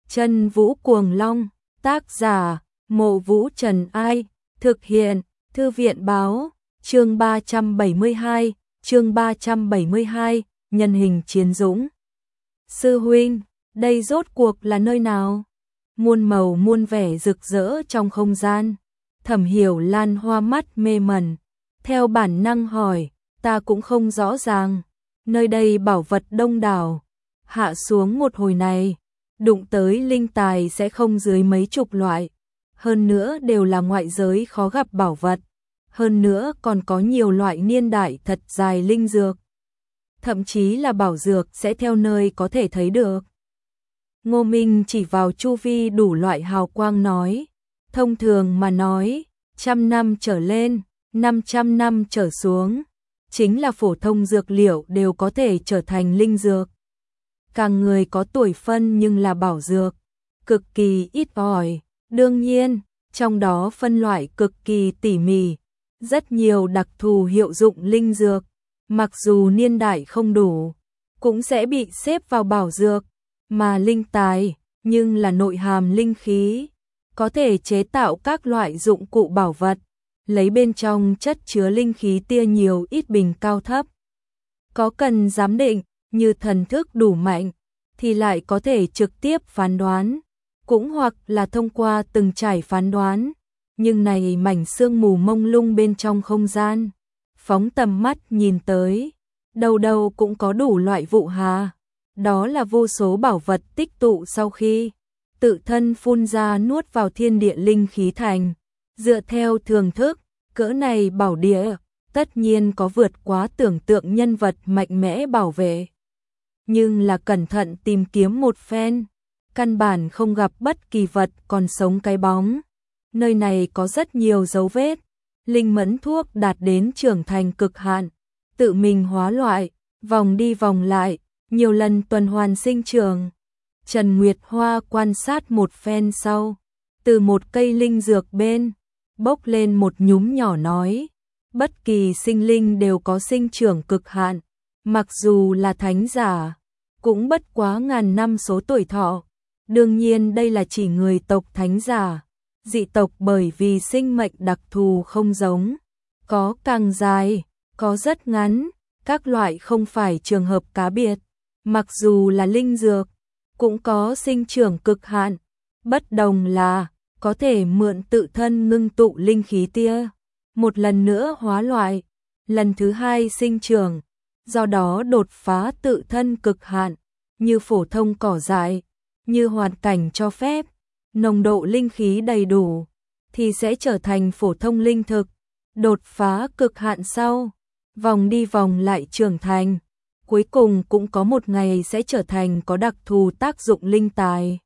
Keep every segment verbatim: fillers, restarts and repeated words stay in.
Chân Vũ Cuồng Long, tác giả, Mộ Vũ Trần Ai, thực hiện, Thư viện báo, chương ba trăm bảy mươi hai, chương ba trăm bảy mươi hai, nhân hình chiến dũng. Sư huynh, đây rốt cuộc là nơi nào? Muôn màu muôn vẻ rực rỡ trong không gian. Thẩm Hiểu Lan hoa mắt mê mẩn, theo bản năng hỏi, ta cũng không rõ ràng, nơi đây bảo vật đông đảo, hạ xuống một hồi này, đụng tới linh tài sẽ không dưới mấy chục loại, hơn nữa đều là ngoại giới khó gặp bảo vật, hơn nữa còn có nhiều loại niên đại thật dài linh dược, thậm chí là bảo dược sẽ theo nơi có thể thấy được. Ngô Minh chỉ vào chu vi đủ loại hào quang nói, thông thường mà nói, trăm năm trở lên, năm trăm năm trở xuống, chính là phổ thông dược liệu đều có thể trở thành linh dược. Càng người có tuổi phân nhưng là bảo dược, cực kỳ ít ỏi, đương nhiên, trong đó phân loại cực kỳ tỉ mỉ, rất nhiều đặc thù hiệu dụng linh dược, mặc dù niên đại không đủ, cũng sẽ bị xếp vào bảo dược, mà linh tài, nhưng là nội hàm linh khí, có thể chế tạo các loại dụng cụ bảo vật, lấy bên trong chất chứa linh khí tia nhiều ít bình cao thấp. Có cần giám định, như thần thức đủ mạnh, thì lại có thể trực tiếp phán đoán, cũng hoặc là thông qua từng trải phán đoán, nhưng này mảnh sương mù mông lung bên trong không gian, phóng tầm mắt nhìn tới, đầu đầu cũng có đủ loại vụ hà, đó là vô số bảo vật tích tụ sau khi tự thân phun ra nuốt vào thiên địa linh khí thành, dựa theo thường thức, cỡ này bảo địa, tất nhiên có vượt quá tưởng tượng nhân vật mạnh mẽ bảo vệ. Nhưng là cẩn thận tìm kiếm một phen, căn bản không gặp bất kỳ vật còn sống cái bóng. Nơi này có rất nhiều dấu vết, linh mẫn thuốc đạt đến trưởng thành cực hạn, tự mình hóa loại, vòng đi vòng lại, nhiều lần tuần hoàn sinh trưởng. Trần Nguyệt Hoa quan sát một phen sau, từ một cây linh dược bên, bốc lên một nhúm nhỏ nói, bất kỳ sinh linh đều có sinh trưởng cực hạn, mặc dù là thánh giả, cũng bất quá ngàn năm số tuổi thọ. Đương nhiên đây là chỉ người tộc thánh giả, dị tộc bởi vì sinh mệnh đặc thù không giống, có càng dài, có rất ngắn, các loại không phải trường hợp cá biệt, mặc dù là linh dược, cũng có sinh trưởng cực hạn, bất đồng là có thể mượn tự thân ngưng tụ linh khí tia, một lần nữa hóa loại, lần thứ hai sinh trưởng, do đó đột phá tự thân cực hạn, như phổ thông cỏ dại, như hoàn cảnh cho phép, nồng độ linh khí đầy đủ, thì sẽ trở thành phổ thông linh thực, đột phá cực hạn sau, vòng đi vòng lại trưởng thành, cuối cùng cũng có một ngày sẽ trở thành có đặc thù tác dụng linh tài.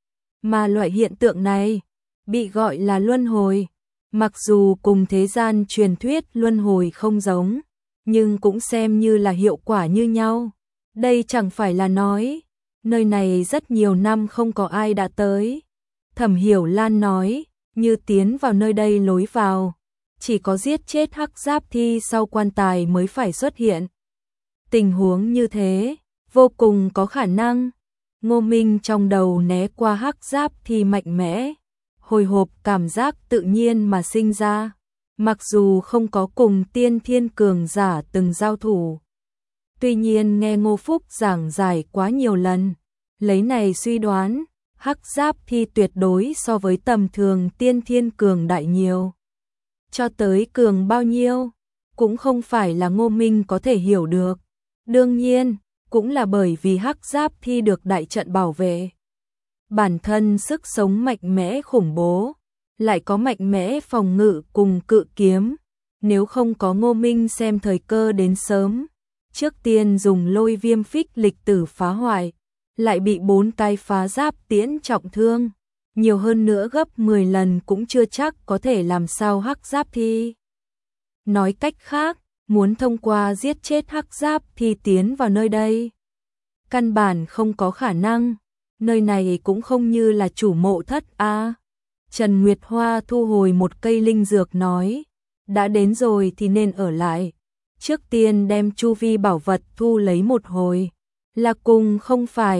Mà loại hiện tượng này, bị gọi là luân hồi, mặc dù cùng thế gian truyền thuyết luân hồi không giống, nhưng cũng xem như là hiệu quả như nhau. Đây chẳng phải là nói, nơi này rất nhiều năm không có ai đã tới. Thẩm Hiểu Lan nói, như tiến vào nơi đây lối vào, chỉ có giết chết hắc giáp thi sau quan tài mới phải xuất hiện. Tình huống như thế, vô cùng có khả năng. Ngô Minh trong đầu né qua hắc giáp thi mạnh mẽ, hồi hộp cảm giác tự nhiên mà sinh ra, mặc dù không có cùng tiên thiên cường giả từng giao thủ. Tuy nhiên nghe Ngô Phúc giảng giải quá nhiều lần, lấy này suy đoán, hắc giáp thi tuyệt đối so với tầm thường tiên thiên cường đại nhiều. Cho tới cường bao nhiêu, cũng không phải là Ngô Minh có thể hiểu được. Đương nhiên, cũng là bởi vì hắc giáp thi được đại trận bảo vệ. Bản thân sức sống mạnh mẽ khủng bố, lại có mạnh mẽ phòng ngự cùng cự kiếm. Nếu không có Ngô Minh xem thời cơ đến sớm, trước tiên dùng lôi viêm phích lịch tử phá hoại, lại bị bốn cái phá giáp tiễn trọng thương, nhiều hơn nữa gấp mười lần cũng chưa chắc có thể làm sao hắc giáp thi. Nói cách khác, muốn thông qua giết chết hắc giáp thi tiến vào nơi đây, căn bản không có khả năng, nơi này cũng không như là chủ mộ thất a. À. Trần Nguyệt Hoa thu hồi một cây linh dược nói, đã đến rồi thì nên ở lại, trước tiên đem chu vi bảo vật thu lấy một hồi, là cùng không phải,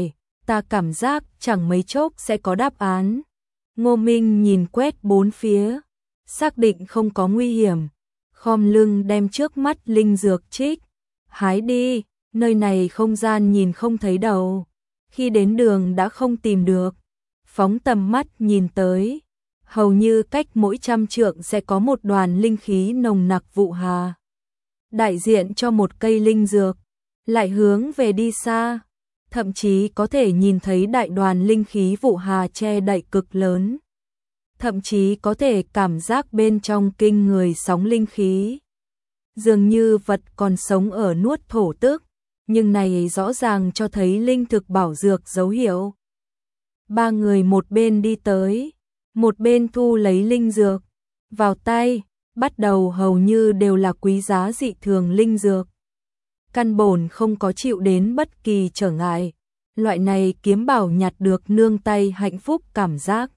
ta cảm giác chẳng mấy chốc sẽ có đáp án. Ngô Minh nhìn quét bốn phía, xác định không có nguy hiểm, khom lưng đem trước mắt linh dược trích, hái đi, nơi này không gian nhìn không thấy đầu. Khi đến đường đã không tìm được, phóng tầm mắt nhìn tới, hầu như cách mỗi trăm trượng sẽ có một đoàn linh khí nồng nặc vụ hà. Đại diện cho một cây linh dược, lại hướng về đi xa, thậm chí có thể nhìn thấy đại đoàn linh khí vụ hà che đậy cực lớn. Thậm chí có thể cảm giác bên trong kinh người sóng linh khí. Dường như vật còn sống ở nuốt thổ tức, nhưng này rõ ràng cho thấy linh thực bảo dược dấu hiệu. Ba người một bên đi tới, một bên thu lấy linh dược, vào tay, bắt đầu hầu như đều là quý giá dị thường linh dược. Căn bổn không có chịu đến bất kỳ trở ngại, loại này kiếm bảo nhặt được nương tay hạnh phúc cảm giác.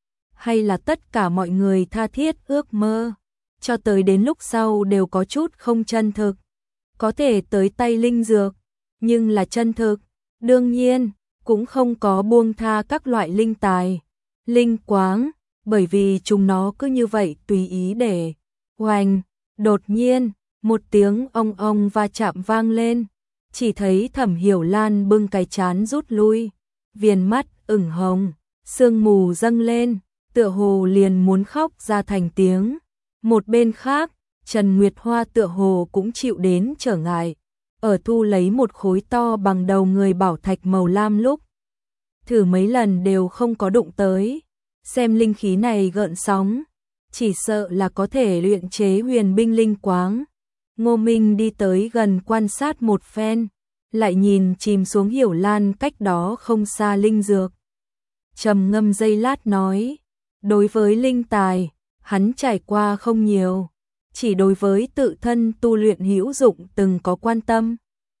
Hay là tất cả mọi người tha thiết ước mơ, cho tới đến lúc sau đều có chút không chân thực. Có thể tới tay linh dược, nhưng là chân thực, đương nhiên, cũng không có buông tha các loại linh tài, linh quáng, bởi vì chúng nó cứ như vậy tùy ý để hoành. Đột nhiên, một tiếng ong ong va chạm vang lên, chỉ thấy Thẩm Hiểu Lan bưng cái chán rút lui, viền mắt ửng hồng, sương mù dâng lên, tựa hồ liền muốn khóc ra thành tiếng. Một bên khác, Trần Nguyệt Hoa tựa hồ cũng chịu đến trở ngại, ở thu lấy một khối to bằng đầu người bảo thạch màu lam lúc, thử mấy lần đều không có đụng tới. Xem linh khí này gợn sóng, chỉ sợ là có thể luyện chế huyền binh linh quáng. Ngô Minh đi tới gần quan sát một phen, lại nhìn chìm xuống Hiểu Lan cách đó không xa linh dược. Trầm ngâm giây lát nói, đối với linh tài, hắn trải qua không nhiều, chỉ đối với tự thân tu luyện hữu dụng từng có quan tâm.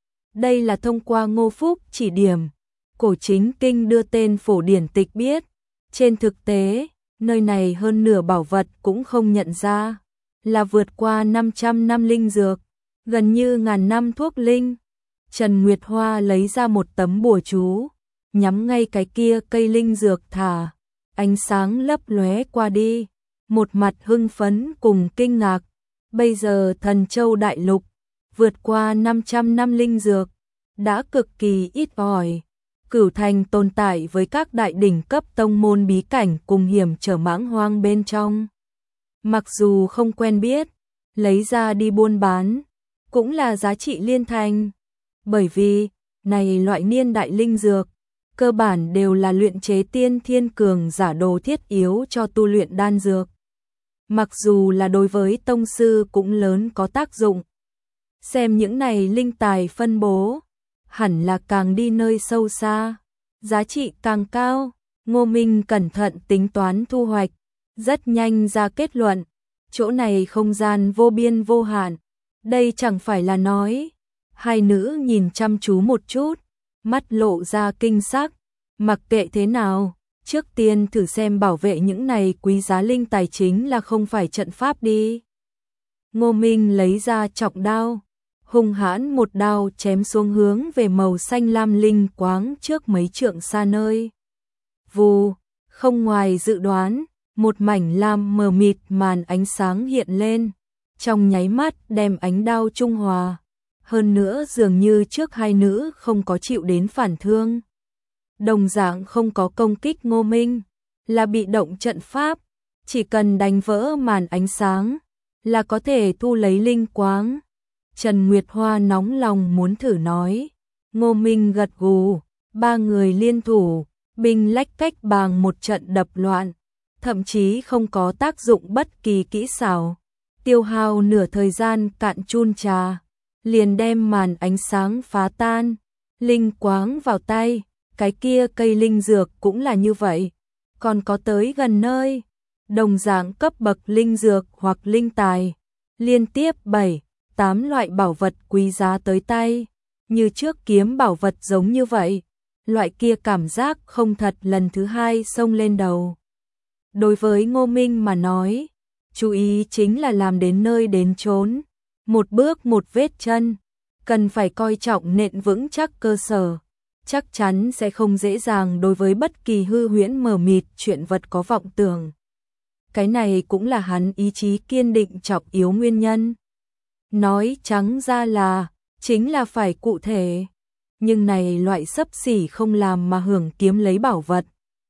Đây là thông qua Ngô Phúc chỉ điểm, cổ chính kinh đưa tên phổ điển tịch biết. Trên thực tế, nơi này hơn nửa bảo vật cũng không nhận ra, là vượt qua năm trăm năm linh dược, gần như ngàn năm thuốc linh. Trần Nguyệt Hoa lấy ra một tấm bùa chú, nhắm ngay cái kia cây linh dược thả, ánh sáng lấp lóe qua đi, một mặt hưng phấn cùng kinh ngạc. Bây giờ Thần Châu Đại Lục, vượt qua năm trăm năm linh dược, đã cực kỳ ít ỏi. Cửu Thành tồn tại với các đại đỉnh cấp tông môn bí cảnh cùng hiểm trở mãng hoang bên trong. Mặc dù không quen biết, lấy ra đi buôn bán, cũng là giá trị liên thành. Bởi vì, này loại niên đại linh dược, cơ bản đều là luyện chế tiên thiên cường giả đồ thiết yếu cho tu luyện đan dược. Mặc dù là đối với tông sư cũng lớn có tác dụng. Xem những này linh tài phân bố, hẳn là càng đi nơi sâu xa, giá trị càng cao. Ngô Minh cẩn thận tính toán thu hoạch, rất nhanh ra kết luận, chỗ này không gian vô biên vô hạn. Đây chẳng phải là nói. Hai nữ nhìn chăm chú một chút, mắt lộ ra kinh sắc, mặc kệ thế nào, trước tiên thử xem bảo vệ những này quý giá linh tài chính là không phải trận pháp đi. Ngô Minh lấy ra trọng đao, hung hãn một đao chém xuống hướng về màu xanh lam linh quáng trước mấy trượng xa nơi. Vù, không ngoài dự đoán, một mảnh lam mờ mịt màn ánh sáng hiện lên, trong nháy mắt đem ánh đao trung hòa. Hơn nữa dường như trước hai nữ không có chịu đến phản thương. Đồng dạng không có công kích Ngô Minh, là bị động trận pháp, chỉ cần đánh vỡ màn ánh sáng, là có thể thu lấy linh quáng. Trần Nguyệt Hoa nóng lòng muốn thử nói, Ngô Minh gật gù, ba người liên thủ, binh lách cách bàng một trận đập loạn, thậm chí không có tác dụng bất kỳ kỹ xảo, tiêu hao nửa thời gian cạn chun trà, liền đem màn ánh sáng phá tan, linh quáng vào tay, cái kia cây linh dược cũng là như vậy, còn có tới gần nơi, đồng dạng cấp bậc linh dược hoặc linh tài, liên tiếp bảy, tám loại bảo vật quý giá tới tay, như trước kiếm bảo vật giống như vậy, loại kia cảm giác không thật lần thứ hai xông lên đầu. Đối với Ngô Minh mà nói, chú ý chính là làm đến nơi đến chốn, một bước một vết chân, cần phải coi trọng nện vững chắc cơ sở, chắc chắn sẽ không dễ dàng đối với bất kỳ hư huyễn mờ mịt chuyện vật có vọng tưởng. Cái này cũng là hắn ý chí kiên định trọng yếu nguyên nhân. Nói trắng ra là, chính là phải cụ thể. Nhưng này loại xấp xỉ không làm mà hưởng kiếm lấy bảo vật.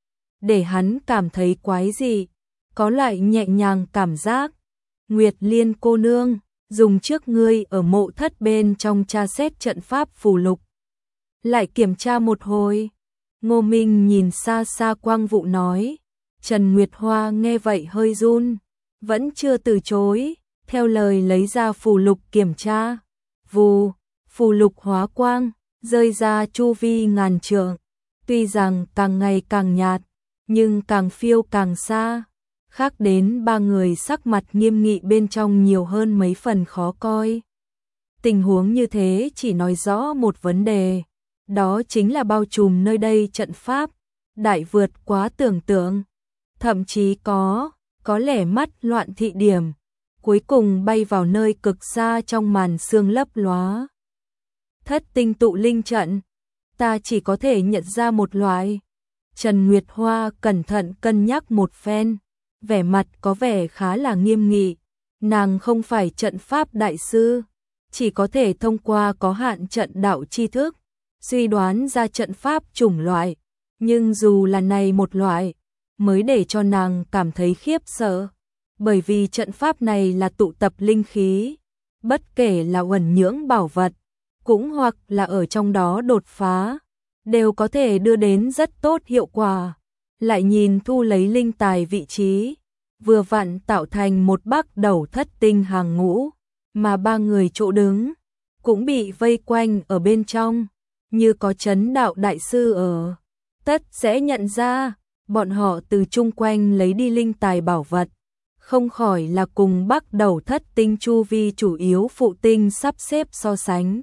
Để hắn cảm thấy quái dị, có loại nhẹ nhàng cảm giác. Nguyệt Liên cô nương, dùng trước ngươi ở mộ thất bên trong tra xét trận pháp phù lục. Lại kiểm tra một hồi. Ngô Minh nhìn xa xa Quang Vũ nói. Trần Nguyệt Hoa nghe vậy hơi run, vẫn chưa từ chối, theo lời lấy ra phù lục kiểm tra. Vù, phù lục hóa quang, rơi ra chu vi ngàn trượng. Tuy rằng càng ngày càng nhạt, nhưng càng phiêu càng xa. Khác đến ba người sắc mặt nghiêm nghị bên trong nhiều hơn mấy phần khó coi. Tình huống như thế chỉ nói rõ một vấn đề, đó chính là bao trùm nơi đây trận pháp, đại vượt quá tưởng tượng. Thậm chí có, có lẽ mắt loạn thị điểm, cuối cùng bay vào nơi cực xa trong màn sương lấp lóa. Thất tinh tụ linh trận, ta chỉ có thể nhận ra một loại. Trần Nguyệt Hoa cẩn thận cân nhắc một phen, vẻ mặt có vẻ khá là nghiêm nghị. Nàng không phải trận pháp đại sư, chỉ có thể thông qua có hạn trận đạo tri thức, suy đoán ra trận pháp chủng loại. Nhưng dù là này một loại, mới để cho nàng cảm thấy khiếp sợ, bởi vì trận pháp này là tụ tập linh khí, bất kể là uẩn nhưỡng bảo vật, cũng hoặc là ở trong đó đột phá, đều có thể đưa đến rất tốt hiệu quả. Lại nhìn thu lấy linh tài vị trí, vừa vặn tạo thành một bắc đầu thất tinh hàng ngũ, mà ba người chỗ đứng cũng bị vây quanh ở bên trong, như có chấn đạo đại sư ở, tất sẽ nhận ra. Bọn họ từ chung quanh lấy đi linh tài bảo vật, không khỏi là cùng bắc đầu thất tinh chu vi chủ yếu phụ tinh sắp xếp so sánh.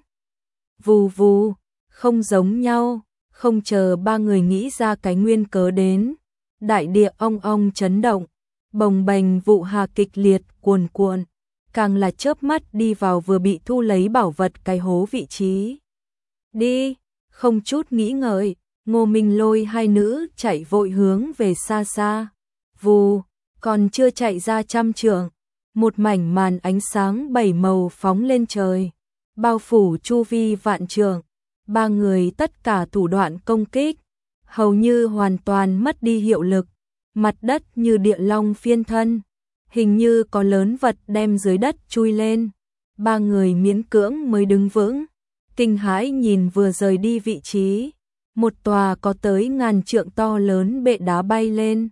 Vù vù, không giống nhau, không chờ ba người nghĩ ra cái nguyên cớ đến. Đại địa ong ong chấn động, bồng bềnh vụ hà kịch liệt cuồn cuộn, càng là chớp mắt đi vào vừa bị thu lấy bảo vật cái hố vị trí. Đi, không chút nghĩ ngợi. Ngô Minh lôi hai nữ chạy vội hướng về xa xa. Vù, còn chưa chạy ra trăm trượng, một mảnh màn ánh sáng bảy màu phóng lên trời, bao phủ chu vi vạn trượng. Ba người tất cả thủ đoạn công kích, hầu như hoàn toàn mất đi hiệu lực. Mặt đất như địa long phiên thân, hình như có lớn vật đem dưới đất chui lên. Ba người miễn cưỡng mới đứng vững, kinh hãi nhìn vừa rời đi vị trí. Một tòa có tới ngàn trượng to lớn bệ đá bay lên.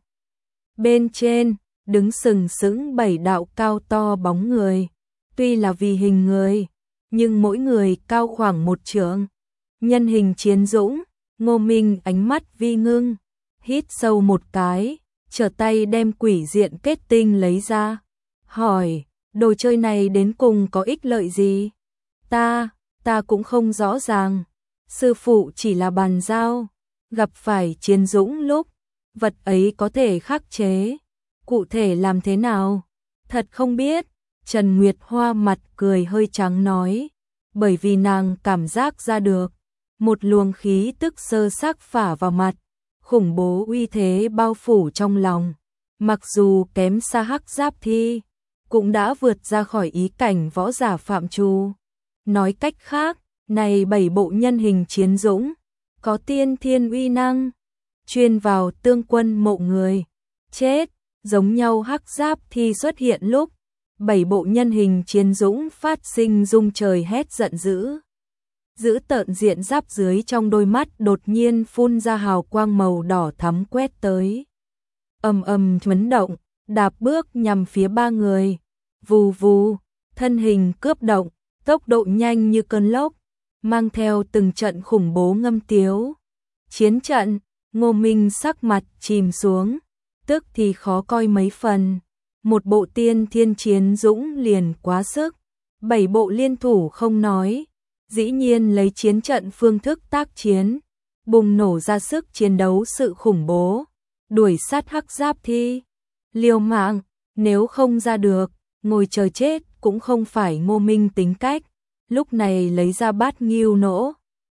Bên trên, đứng sừng sững bảy đạo cao to bóng người. Tuy là vì hình người, nhưng mỗi người cao khoảng một trượng. Nhân hình chiến dũng, Ngô Minh ánh mắt vi ngưng, hít sâu một cái, trở tay đem quỷ diện kết tinh lấy ra. Hỏi, đồ chơi này đến cùng có ích lợi gì? Ta, ta cũng không rõ ràng. Sư phụ chỉ là bàn giao, gặp phải chiến dũng lúc, vật ấy có thể khắc chế. Cụ thể làm thế nào? Thật không biết. Trần Nguyệt Hoa mặt cười hơi trắng nói, bởi vì nàng cảm giác ra được. Một luồng khí tức sơ xác phả vào mặt, khủng bố uy thế bao phủ trong lòng. Mặc dù kém xa hắc giáp thi, cũng đã vượt ra khỏi ý cảnh võ giả phạm trù. Nói cách khác, này bảy bộ nhân hình chiến dũng, có tiên thiên uy năng, chuyên vào tương quân mộ người. Chết, giống nhau hắc giáp thi xuất hiện lúc, bảy bộ nhân hình chiến dũng phát sinh rung trời hét giận dữ. Giữ tợn diện giáp dưới trong đôi mắt đột nhiên phun ra hào quang màu đỏ thắm quét tới. Ầm ầm chấn động, đạp bước nhằm phía ba người. Vù vù, thân hình cướp động, tốc độ nhanh như cơn lốc, mang theo từng trận khủng bố ngâm tiếu. Chiến trận, Ngô Minh sắc mặt chìm xuống, tức thì khó coi mấy phần. Một bộ tiên thiên chiến dũng liền quá sức, bảy bộ liên thủ không nói, dĩ nhiên lấy chiến trận phương thức tác chiến, bùng nổ ra sức chiến đấu sự khủng bố, đuổi sát hắc giáp thi. Liều mạng, nếu không ra được, ngồi chờ chết cũng không phải Ngô Minh tính cách. Lúc này lấy ra bát nghêu nỗ,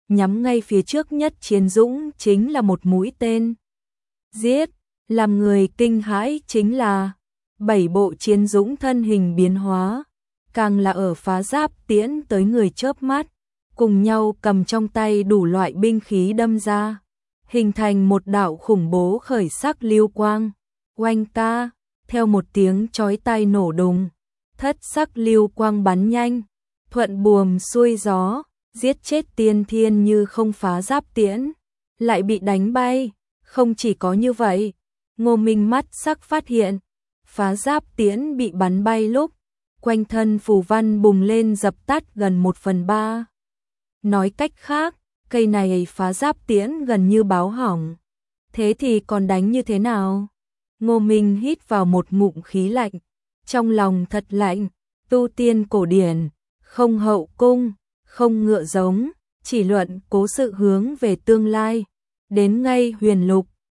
nhắm ngay phía trước nhất Chiến Dũng chính là một mũi tên. Giết, làm người kinh hãi chính là bảy bộ Chiến Dũng thân hình biến hóa, càng là ở phá giáp tiễn tới người chớp mắt, cùng nhau cầm trong tay đủ loại binh khí đâm ra, hình thành một đạo khủng bố khởi sắc lưu quang. Oanh ca, theo một tiếng chói tai nổ đùng, thất sắc lưu quang bắn nhanh, thuận buồm xuôi gió, giết chết Tiên Thiên Như không phá giáp tiễn, lại bị đánh bay. Không chỉ có như vậy, Ngô Minh mắt sắc phát hiện, phá giáp tiễn bị bắn bay lúc, quanh thân phù văn bùng lên dập tắt gần một phần ba. Nói cách khác, cây này phá giáp tiễn gần như báo hỏng. Thế thì còn đánh như thế nào? Ngô Minh hít vào một ngụm khí lạnh, trong lòng thật lạnh. Tu tiên cổ điển, không hậu cung, không ngựa giống, chỉ luận cố sự hướng về tương lai. Đến ngay huyền lục,